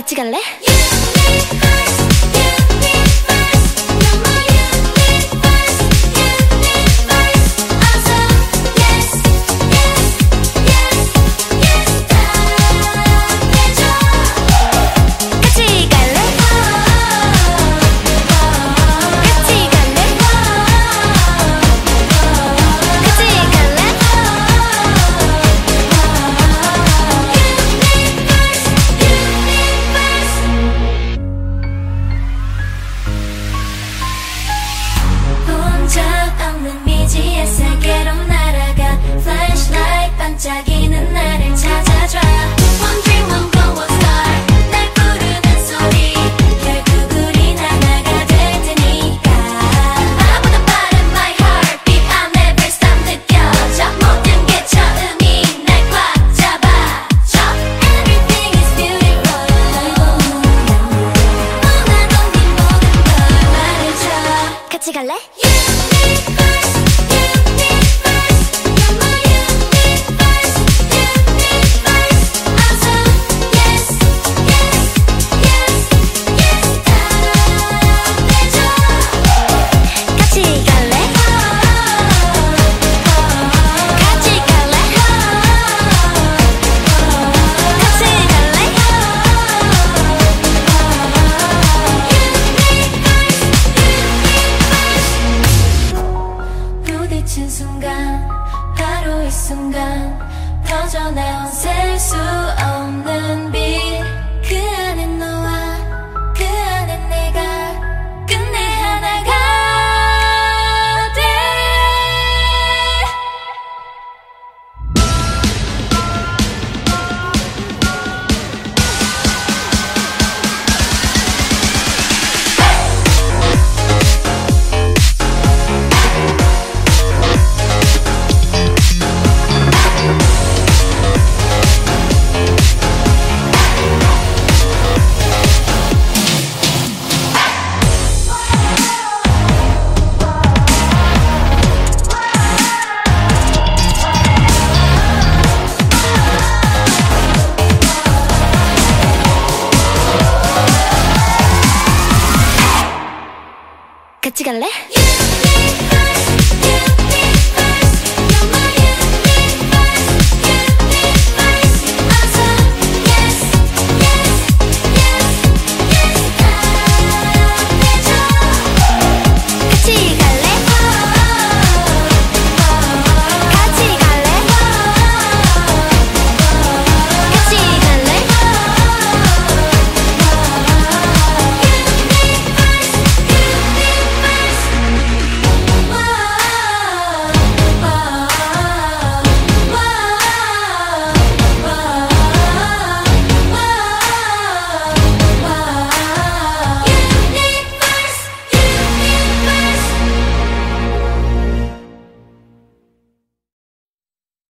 같이 갈래? 세계로 날아가 Flashlight 반짝이는 나를 찾아줘 One dream one goal one star 날 부르는 소리 결국 우린 하나가 될 테니까 나보다 빠른 my heartbeat I'll never stop 느껴져 모든 게 처음이 날 꽉 잡아줘 Everything is beautiful 널 보면 너나도 네 모든 걸 말해줘 같이 갈래? 부딪힌 순간 바로 이 순간 터져나온 셀 수 없는 빛 그 안에 너와 그 안에 내가 끝내 하나가 돼 같이 갈래?